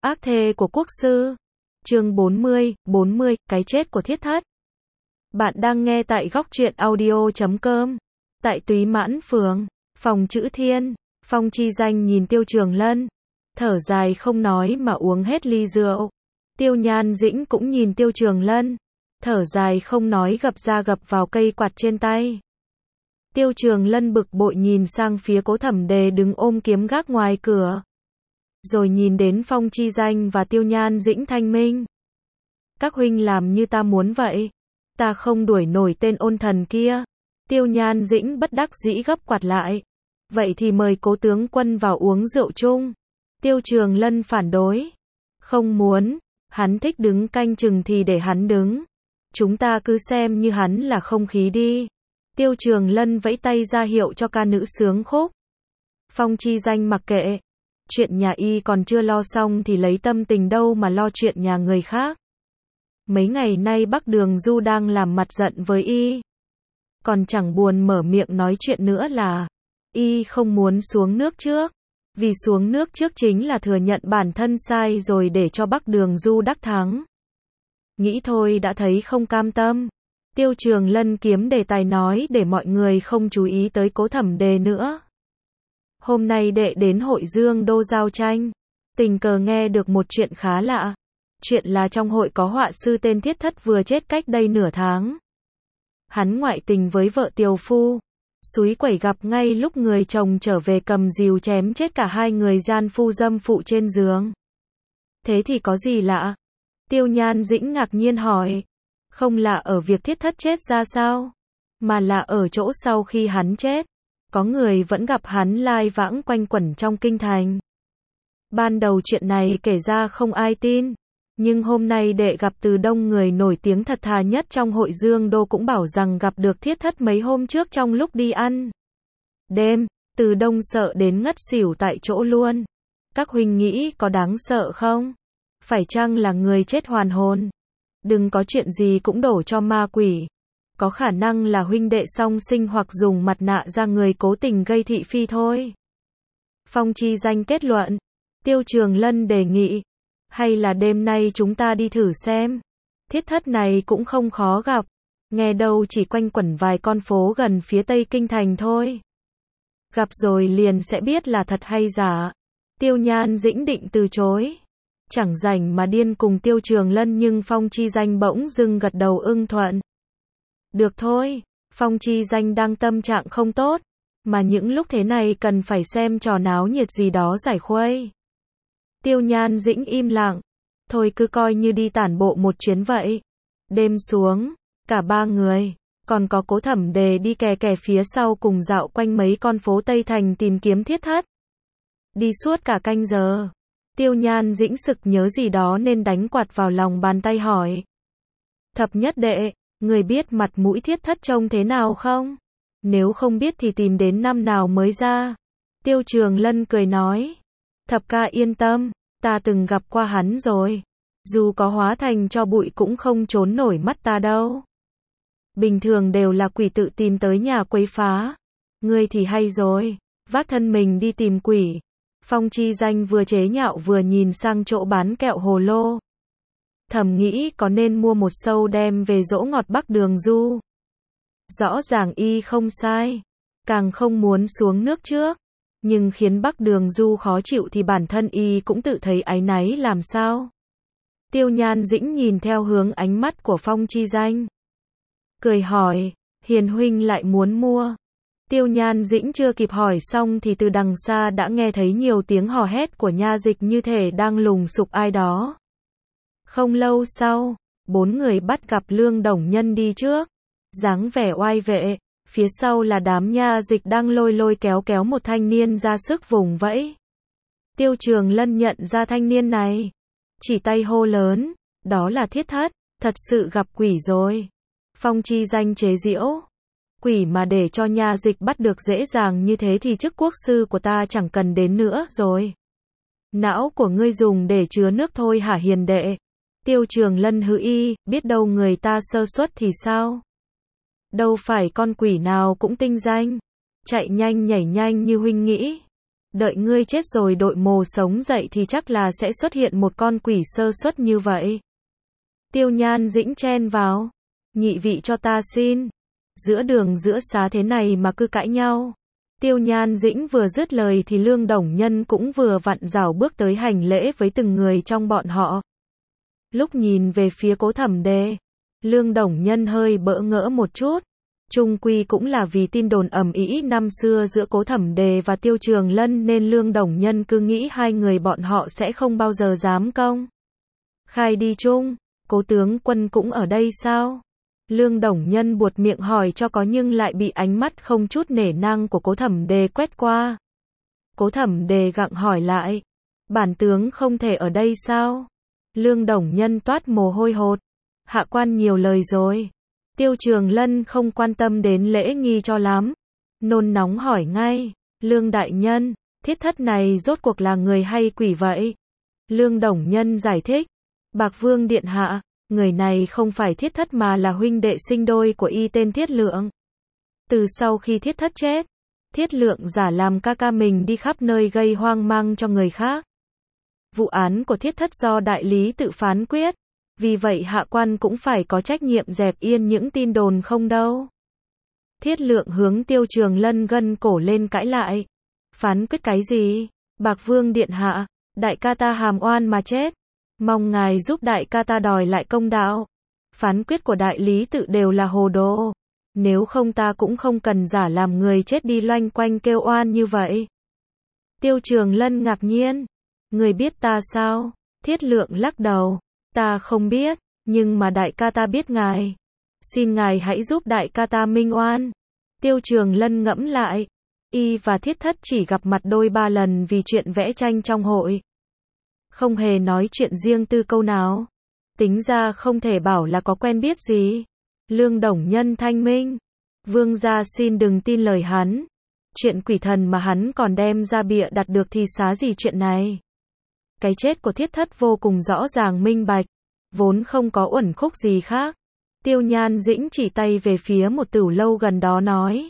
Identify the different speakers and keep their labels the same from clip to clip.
Speaker 1: Ác thê của quốc sư. Chương 40, cái chết của Thiết Thất. Bạn đang nghe tại góc truyện audio.com. Tại Túy Mãn Phường, phòng Chữ Thiên, Phong Chi Danh nhìn Tiêu Trường Lân, thở dài không nói mà uống hết ly rượu. Tiêu Nhan Dĩnh cũng nhìn Tiêu Trường Lân, thở dài không nói gập ra gập vào cây quạt trên tay. Tiêu Trường Lân bực bội nhìn sang phía Cố Thẩm Đề đứng ôm kiếm gác ngoài cửa. Rồi nhìn đến Phong Chi Danh và Tiêu Nhan Dĩnh thanh minh. Các huynh làm như ta muốn vậy. Ta không đuổi nổi tên ôn thần kia. Tiêu Nhan Dĩnh bất đắc dĩ gấp quạt lại. Vậy thì mời Cố tướng quân vào uống rượu chung. Tiêu Trường Lân phản đối. Không muốn, hắn thích đứng canh chừng thì để hắn đứng. Chúng ta cứ xem như hắn là không khí đi. Tiêu Trường Lân vẫy tay ra hiệu cho ca nữ sướng khúc. Phong Chi Danh mặc kệ. Chuyện nhà y còn chưa lo xong thì lấy tâm tình đâu mà lo chuyện nhà người khác. Mấy ngày nay Bắc Đường Du đang làm mặt giận với y. Còn chẳng buồn mở miệng nói chuyện nữa là y không muốn xuống nước trước. Vì xuống nước trước chính là thừa nhận bản thân sai rồi để cho Bắc Đường Du đắc thắng. Nghĩ thôi đã thấy không cam tâm. Tiêu Trường Lân kiếm đề tài nói để mọi người không chú ý tới Cố Thẩm Đề nữa. Hôm nay đệ đến hội Dương Đô giao tranh, tình cờ nghe được một chuyện khá lạ. Chuyện là trong hội có họa sư tên Thiết Thất vừa chết cách đây nửa tháng. Hắn ngoại tình với vợ tiều phu, súi quẩy gặp ngay lúc người chồng trở về cầm rìu chém chết cả hai người gian phu dâm phụ trên giường. Thế thì có gì lạ? Tiêu Nhan Dĩnh ngạc nhiên hỏi. Không lạ ở việc Thiết Thất chết ra sao, mà là ở chỗ sau khi hắn chết. Có người vẫn gặp hắn lai vãng quanh quẩn trong kinh thành. Ban đầu chuyện này kể ra không ai tin. Nhưng hôm nay đệ gặp Từ Đông, người nổi tiếng thật thà nhất trong hội Dương Đô, cũng bảo rằng gặp được Thiết Thất mấy hôm trước trong lúc đi ăn đêm. Từ Đông sợ đến ngất xỉu tại chỗ luôn. Các huynh nghĩ có đáng sợ không? Phải chăng là người chết hoàn hồn? Đừng có chuyện gì cũng đổ cho ma quỷ. Có khả năng là huynh đệ song sinh hoặc dùng mặt nạ ra người cố tình gây thị phi thôi. Phong Chi Danh kết luận. Tiêu Trường Lân đề nghị. Hay là đêm nay chúng ta đi thử xem. Thiết Thất này cũng không khó gặp. Nghe đâu chỉ quanh quẩn vài con phố gần phía tây kinh thành thôi. Gặp rồi liền sẽ biết là thật hay giả. Tiêu Nhan Dĩnh định từ chối. Chẳng rảnh mà điên cùng Tiêu Trường Lân, nhưng Phong Chi Danh bỗng dưng gật đầu ưng thuận. Được thôi, Phong Chi Danh đang tâm trạng không tốt, mà những lúc thế này cần phải xem trò náo nhiệt gì đó giải khuây. Tiêu Nhan Dĩnh im lặng. Thôi cứ coi như đi tản bộ một chuyến vậy. Đêm xuống, cả ba người, còn có Cố Thẩm Đề đi kè kè phía sau cùng dạo quanh mấy con phố Tây Thành tìm kiếm Thiết Thất. Đi suốt cả canh giờ. Tiêu Nhan Dĩnh sực nhớ gì đó nên đánh quạt vào lòng bàn tay hỏi. Thập nhất đệ, người biết mặt mũi Thiết Thất trông thế nào không? Nếu không biết thì tìm đến năm nào mới ra. Tiêu Trường Lân cười nói. Thập ca yên tâm, ta từng gặp qua hắn rồi. Dù có hóa thành cho bụi cũng không trốn nổi mắt ta đâu. Bình thường đều là quỷ tự tìm tới nhà quấy phá. Ngươi thì hay rồi, vác thân mình đi tìm quỷ. Phong Chi Danh vừa chế nhạo vừa nhìn sang chỗ bán kẹo hồ lô. Thầm nghĩ có nên mua một sâu đem về dỗ ngọt Bắc Đường Du. Rõ ràng y không sai, càng không muốn xuống nước trước. Nhưng khiến Bắc Đường Du khó chịu thì bản thân y cũng tự thấy áy náy làm sao. Tiêu Nhan Dĩnh nhìn theo hướng ánh mắt của Phong Chi Danh. Cười hỏi, Hiền huynh lại muốn mua. Tiêu Nhan Dĩnh chưa kịp hỏi xong thì từ đằng xa đã nghe thấy nhiều tiếng hò hét của nha dịch như thể đang lùng sục ai đó. Không lâu sau, bốn người bắt gặp Lương Đồng Nhân đi trước, dáng vẻ oai vệ, phía sau là đám nha dịch đang lôi kéo một thanh niên ra sức vùng vẫy. Tiêu Trường Lân nhận ra thanh niên này, chỉ tay hô lớn, đó là Thiết Thất, thật sự gặp quỷ rồi. Phong Chi Danh chế giễu. Quỷ mà để cho nha dịch bắt được dễ dàng như thế thì chức quốc sư của ta chẳng cần đến nữa rồi. Não của ngươi dùng để chứa nước thôi hả hiền đệ? Tiêu Trường Lân hừ y, biết đâu người ta sơ suất thì sao? Đâu phải con quỷ nào cũng tinh danh, chạy nhanh nhảy nhanh như huynh nghĩ. Đợi ngươi chết rồi đội mồ sống dậy thì chắc là sẽ xuất hiện một con quỷ sơ suất như vậy. Tiêu Nhan Dĩnh chen vào. Nhị vị cho ta xin. Giữa đường giữa xá thế này mà cứ cãi nhau. Tiêu Nhan Dĩnh vừa dứt lời thì Lương Đồng Nhân cũng vừa vặn rảo bước tới hành lễ với từng người trong bọn họ. Lúc nhìn về phía Cố Thẩm Đề, Lương Đồng Nhân hơi bỡ ngỡ một chút. Chung quy cũng là vì tin đồn ầm ĩ năm xưa giữa Cố Thẩm Đề và Tiêu Trường Lân nên Lương Đồng Nhân cứ nghĩ hai người bọn họ sẽ không bao giờ dám công khai đi chung. Cố tướng quân cũng ở đây sao? Lương Đồng Nhân buột miệng hỏi cho có nhưng lại bị ánh mắt không chút nể nang của Cố Thẩm Đề quét qua. Cố Thẩm Đề gặng hỏi lại. Bản tướng không thể ở đây sao? Lương Đồng Nhân toát mồ hôi hột. Hạ quan nhiều lời rồi. Tiêu Trường Lân không quan tâm đến lễ nghi cho lắm. Nôn nóng hỏi ngay. Lương đại nhân, thiết thất này rốt cuộc là người hay quỷ vậy? Lương Đồng Nhân giải thích. Bạc Vương điện hạ, người này không phải thiết thất mà là huynh đệ sinh đôi của y tên Thiết Lượng. Từ sau khi thiết thất chết, Thiết Lượng giả làm ca ca mình đi khắp nơi gây hoang mang cho người khác. Vụ án của thiết thất do đại lý tự phán quyết. Vì vậy hạ quan cũng phải có trách nhiệm dẹp yên những tin đồn không đâu. Thiết Lượng hướng Tiêu Trường Lân gân cổ lên cãi lại. Phán quyết cái gì? Bạc Vương điện hạ, đại ca ta hàm oan mà chết. Mong ngài giúp đại ca ta đòi lại công đạo. Phán quyết của đại lý tự đều là hồ đồ. Nếu không ta cũng không cần giả làm người chết đi loanh quanh kêu oan như vậy. Tiêu Trường Lân ngạc nhiên. Người biết ta sao? Thiết Lượng lắc đầu. Ta không biết, nhưng mà đại ca ta biết ngài. Xin ngài hãy giúp đại ca ta minh oan. Tiêu Trường Lân ngẫm lại. Y và thiết thất chỉ gặp mặt đôi ba lần vì chuyện vẽ tranh trong hội. Không hề nói chuyện riêng tư câu nào. Tính ra không thể bảo là có quen biết gì. Lương Đồng Nhân thanh minh. Vương gia xin đừng tin lời hắn. Chuyện quỷ thần mà hắn còn đem ra bịa đặt được thì xá gì chuyện này. Cái chết của thiết thất vô cùng rõ ràng minh bạch. Vốn không có uẩn khúc gì khác. Tiêu Nhan Dĩnh chỉ tay về phía một tửu lâu gần đó nói.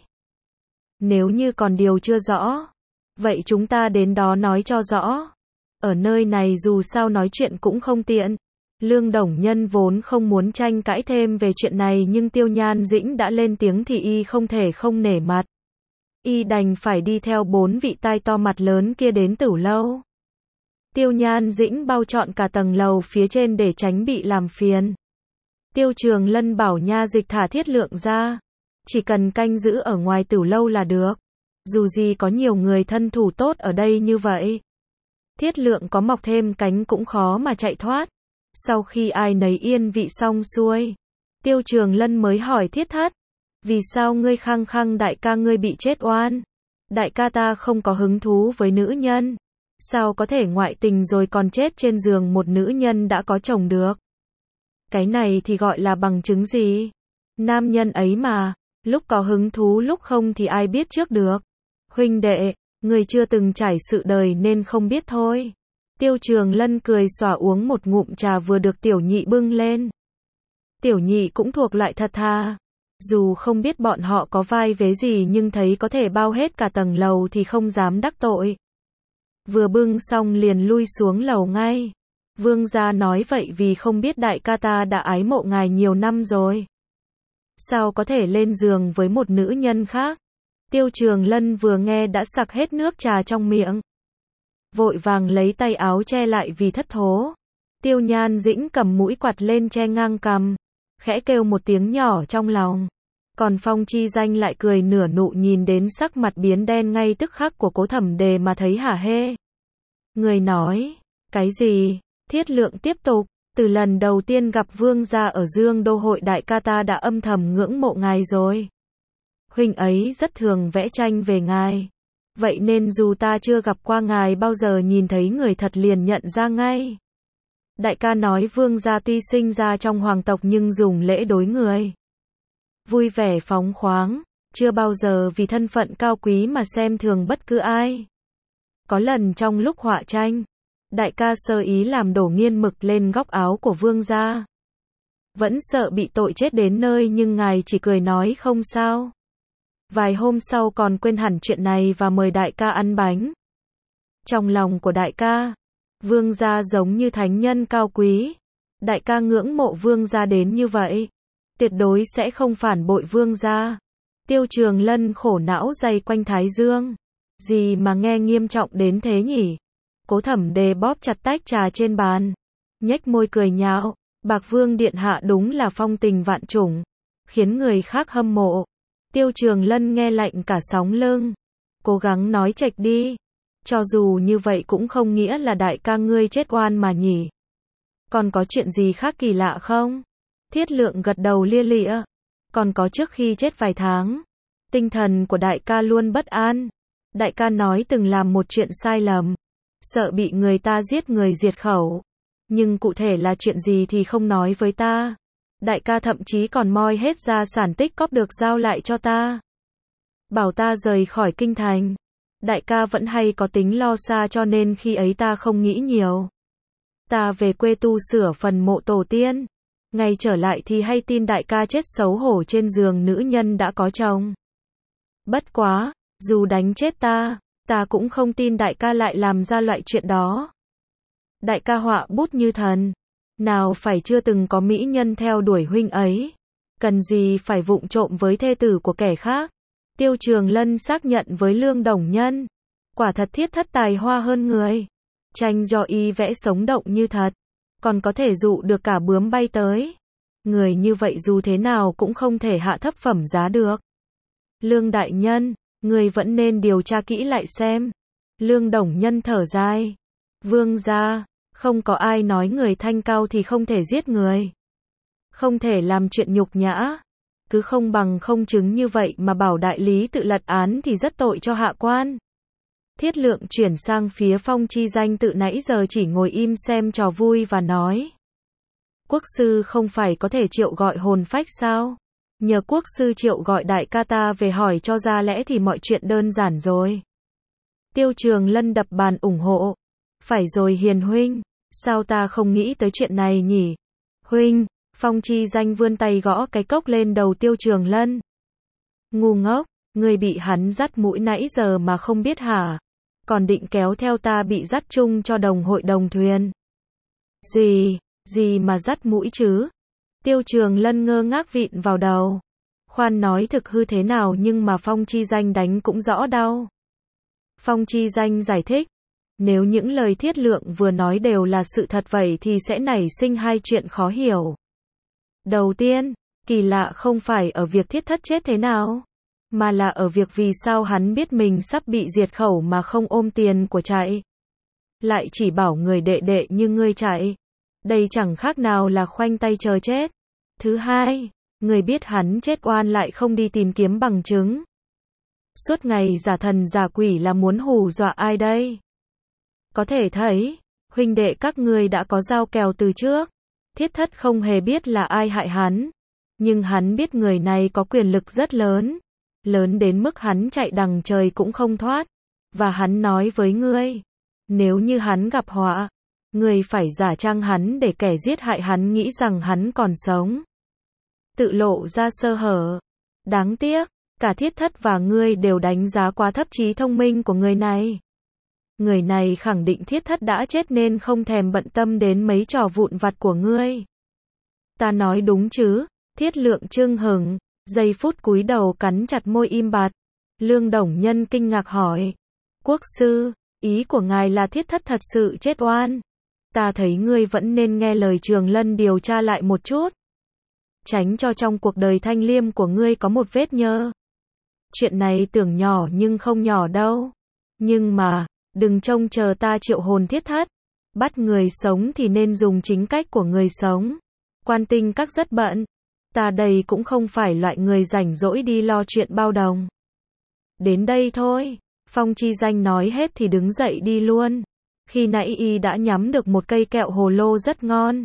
Speaker 1: Nếu như còn điều chưa rõ, vậy chúng ta đến đó nói cho rõ. Ở nơi này dù sao nói chuyện cũng không tiện. Lương Đồng Nhân vốn không muốn tranh cãi thêm về chuyện này nhưng Tiêu Nhan Dĩnh đã lên tiếng thì y không thể không nể mặt. Y đành phải đi theo bốn vị tai to mặt lớn kia đến tửu lâu. Tiêu Nhan Dĩnh bao trọn cả tầng lầu phía trên để tránh bị làm phiền. Tiêu Trường Lân bảo nha dịch thả Thiết Lượng ra. Chỉ cần canh giữ ở ngoài tửu lâu là được. Dù gì có nhiều người thân thủ tốt ở đây như vậy. Thiết Lượng có mọc thêm cánh cũng khó mà chạy thoát. Sau khi ai nấy yên vị xong xuôi, Tiêu Trường Lân mới hỏi thiết thất. Vì sao ngươi khăng khăng đại ca ngươi bị chết oan? Đại ca ta không có hứng thú với nữ nhân. Sao có thể ngoại tình rồi còn chết trên giường một nữ nhân đã có chồng được? Cái này thì gọi là bằng chứng gì? Nam nhân ấy mà, lúc có hứng thú lúc không thì ai biết trước được. Huynh đệ, người chưa từng trải sự đời nên không biết thôi. Tiêu Trường Lân cười xòa uống một ngụm trà vừa được Tiểu Nhị bưng lên. Tiểu Nhị cũng thuộc loại thật thà. Dù không biết bọn họ có vai vế gì nhưng thấy có thể bao hết cả tầng lầu thì không dám đắc tội. Vừa bưng xong liền lui xuống lầu ngay. Vương gia nói vậy vì không biết đại ca ta đã ái mộ ngài nhiều năm rồi. Sao có thể lên giường với một nữ nhân khác? Tiêu Trường Lân vừa nghe đã sặc hết nước trà trong miệng. Vội vàng lấy tay áo che lại vì thất thố. Tiêu Nhan Dĩnh cầm mũi quạt lên che ngang cằm. Khẽ kêu một tiếng nhỏ trong lòng. Còn Phong Chi Danh lại cười nửa nụ nhìn đến sắc mặt biến đen ngay tức khắc của Cố Thẩm Đề mà thấy hả hê. Người nói, cái gì? Thiết Lượng tiếp tục, từ lần đầu tiên gặp vương gia ở Dương Đô hội đại ca ta đã âm thầm ngưỡng mộ ngài rồi. Huynh ấy rất thường vẽ tranh về ngài. Vậy nên dù ta chưa gặp qua ngài bao giờ nhìn thấy người thật liền nhận ra ngay. Đại ca nói vương gia tuy sinh ra trong hoàng tộc nhưng dùng lễ đối người. Vui vẻ phóng khoáng, chưa bao giờ vì thân phận cao quý mà xem thường bất cứ ai. Có lần trong lúc họa tranh, đại ca sơ ý làm đổ nghiên mực lên góc áo của vương gia. Vẫn sợ bị tội chết đến nơi nhưng ngài chỉ cười nói không sao. Vài hôm sau còn quên hẳn chuyện này và mời đại ca ăn bánh. Trong lòng của đại ca, vương gia giống như thánh nhân cao quý. Đại ca ngưỡng mộ vương gia đến như vậy, tuyệt đối sẽ không phản bội vương gia. Tiêu Trường Lân khổ não day quanh thái dương. Gì mà nghe nghiêm trọng đến thế nhỉ? Cố Thẩm Đề bóp chặt tách trà trên bàn, nhếch môi cười nhạo, Bạc Vương điện hạ đúng là phong tình vạn trùng, khiến người khác hâm mộ. Tiêu Trường Lân nghe lạnh cả sóng lưng, cố gắng nói chệch đi, cho dù như vậy cũng không nghĩa là đại ca ngươi chết oan mà nhỉ. Còn có chuyện gì khác kỳ lạ không? Thiết Lượng gật đầu lia lịa. Còn có trước khi chết vài tháng, tinh thần của đại ca luôn bất an. Đại ca nói từng làm một chuyện sai lầm, sợ bị người ta giết người diệt khẩu. Nhưng cụ thể là chuyện gì thì không nói với ta. Đại ca thậm chí còn moi hết gia sản tích cóp được giao lại cho ta. Bảo ta rời khỏi kinh thành. Đại ca vẫn hay có tính lo xa cho nên khi ấy ta không nghĩ nhiều. Ta về quê tu sửa phần mộ tổ tiên. Ngày trở lại thì hay tin đại ca chết xấu hổ trên giường nữ nhân đã có chồng. Bất quá, dù đánh chết ta cũng không tin đại ca lại làm ra loại chuyện đó. Đại ca họa bút như thần, nào phải chưa từng có mỹ nhân theo đuổi huynh ấy. Cần gì phải vụng trộm với thê tử của kẻ khác. Tiêu Trường Lân xác nhận với Lương Đồng Nhân. Quả thật thiết thất tài hoa hơn người. Tranh do y vẽ sống động như thật. Còn có thể dụ được cả bướm bay tới. Người như vậy dù thế nào cũng không thể hạ thấp phẩm giá được. Lương đại nhân, người vẫn nên điều tra kỹ lại xem. Lương Đồng Nhân thở dài. Vương gia, không có ai nói người thanh cao thì không thể giết người. Không thể làm chuyện nhục nhã. Cứ không bằng không chứng như vậy mà bảo đại lý tự lật án thì rất tội cho hạ quan. Thiết Lượng chuyển sang phía Phong Chi Danh tự nãy giờ chỉ ngồi im xem trò vui và nói. Quốc sư không phải có thể triệu gọi hồn phách sao? Nhờ quốc sư triệu gọi đại ca ta về hỏi cho ra lẽ thì mọi chuyện đơn giản rồi. Tiêu Trường Lân đập bàn ủng hộ. Phải rồi Hiền huynh, sao ta không nghĩ tới chuyện này nhỉ? Huynh, Phong Chi Danh vươn tay gõ cái cốc lên đầu Tiêu Trường Lân. Ngu ngốc, người bị hắn dắt mũi nãy giờ mà không biết hả? Còn định kéo theo ta bị dắt chung cho đồng hội đồng thuyền. Gì mà dắt mũi chứ? Tiêu Trường Lân ngơ ngác vịn vào đầu. Khoan nói thực hư thế nào nhưng mà Phong Chi Danh đánh cũng rõ đau. Phong Chi Danh giải thích. Nếu những lời Thiết Lượng vừa nói đều là sự thật vậy thì sẽ nảy sinh hai chuyện khó hiểu. Đầu tiên, kỳ lạ không phải ở việc thiết thất chết thế nào, mà là ở việc vì sao hắn biết mình sắp bị diệt khẩu mà không ôm tiền của chạy. Lại chỉ bảo người đệ đệ như ngươi chạy. Đây chẳng khác nào là khoanh tay chờ chết. Thứ hai, người biết hắn chết oan lại không đi tìm kiếm bằng chứng. Suốt ngày giả thần giả quỷ là muốn hù dọa ai đây? Có thể thấy, huynh đệ các ngươi đã có giao kèo từ trước. Thiết thất không hề biết là ai hại hắn. Nhưng hắn biết người này có quyền lực rất lớn. Lớn đến mức hắn chạy đằng trời cũng không thoát. Và hắn nói với ngươi. Nếu như hắn gặp họa, ngươi phải giả trang hắn để kẻ giết hại hắn nghĩ rằng hắn còn sống. Tự lộ ra sơ hở. Đáng tiếc, cả thiết thất và ngươi đều đánh giá quá thấp trí thông minh của người này. Người này khẳng định thiết thất đã chết nên không thèm bận tâm đến mấy trò vụn vặt của ngươi. Ta nói đúng chứ? Thiết Lượng chưng hửng, giây phút cúi đầu cắn chặt môi im bặt. Lương Đồng Nhân kinh ngạc hỏi. Quốc sư, ý của ngài là thiết thất thật sự chết oan. Ta thấy ngươi vẫn nên nghe lời Trường Lân điều tra lại một chút. Tránh cho trong cuộc đời thanh liêm của ngươi có một vết nhơ. Chuyện này tưởng nhỏ nhưng không nhỏ đâu. Nhưng mà, đừng trông chờ ta triệu hồn thiết thất. Bắt người sống thì nên dùng chính cách của người sống. Quan tinh các rất bận. Ta đây cũng không phải loại người rảnh rỗi đi lo chuyện bao đồng. Đến đây thôi. Phong Chi Danh nói hết thì đứng dậy đi luôn. Khi nãy y đã nhắm được một cây kẹo hồ lô rất ngon.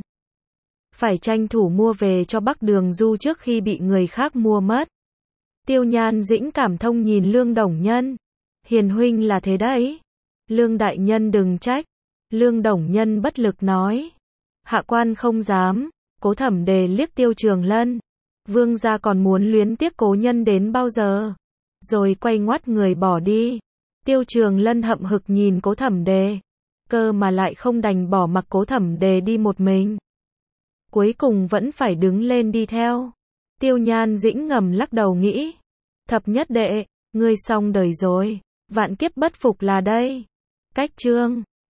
Speaker 1: Phải tranh thủ mua về cho Bắc Đường Du trước khi bị người khác mua mất. Tiêu Nhan dĩnh cảm thông nhìn Lương Đồng Nhân. Hiền huynh là thế đấy. Lương đại nhân đừng trách. Lương Đồng Nhân bất lực nói. Hạ quan không dám. Cố Thẩm Đề liếc Tiêu Trường Lân. Vương gia còn muốn luyến tiếc cố nhân đến bao giờ? Rồi quay ngoắt người bỏ đi. Tiêu Trường Lân hậm hực nhìn Cố Thẩm Đề, cơ mà lại không đành bỏ mặc Cố Thẩm Đề đi một mình. Cuối cùng vẫn phải đứng lên đi theo. Tiêu Nhan Dĩnh ngầm lắc đầu nghĩ, thập nhất đệ, ngươi xong đời rồi, vạn kiếp bất phục là đây. Cách chương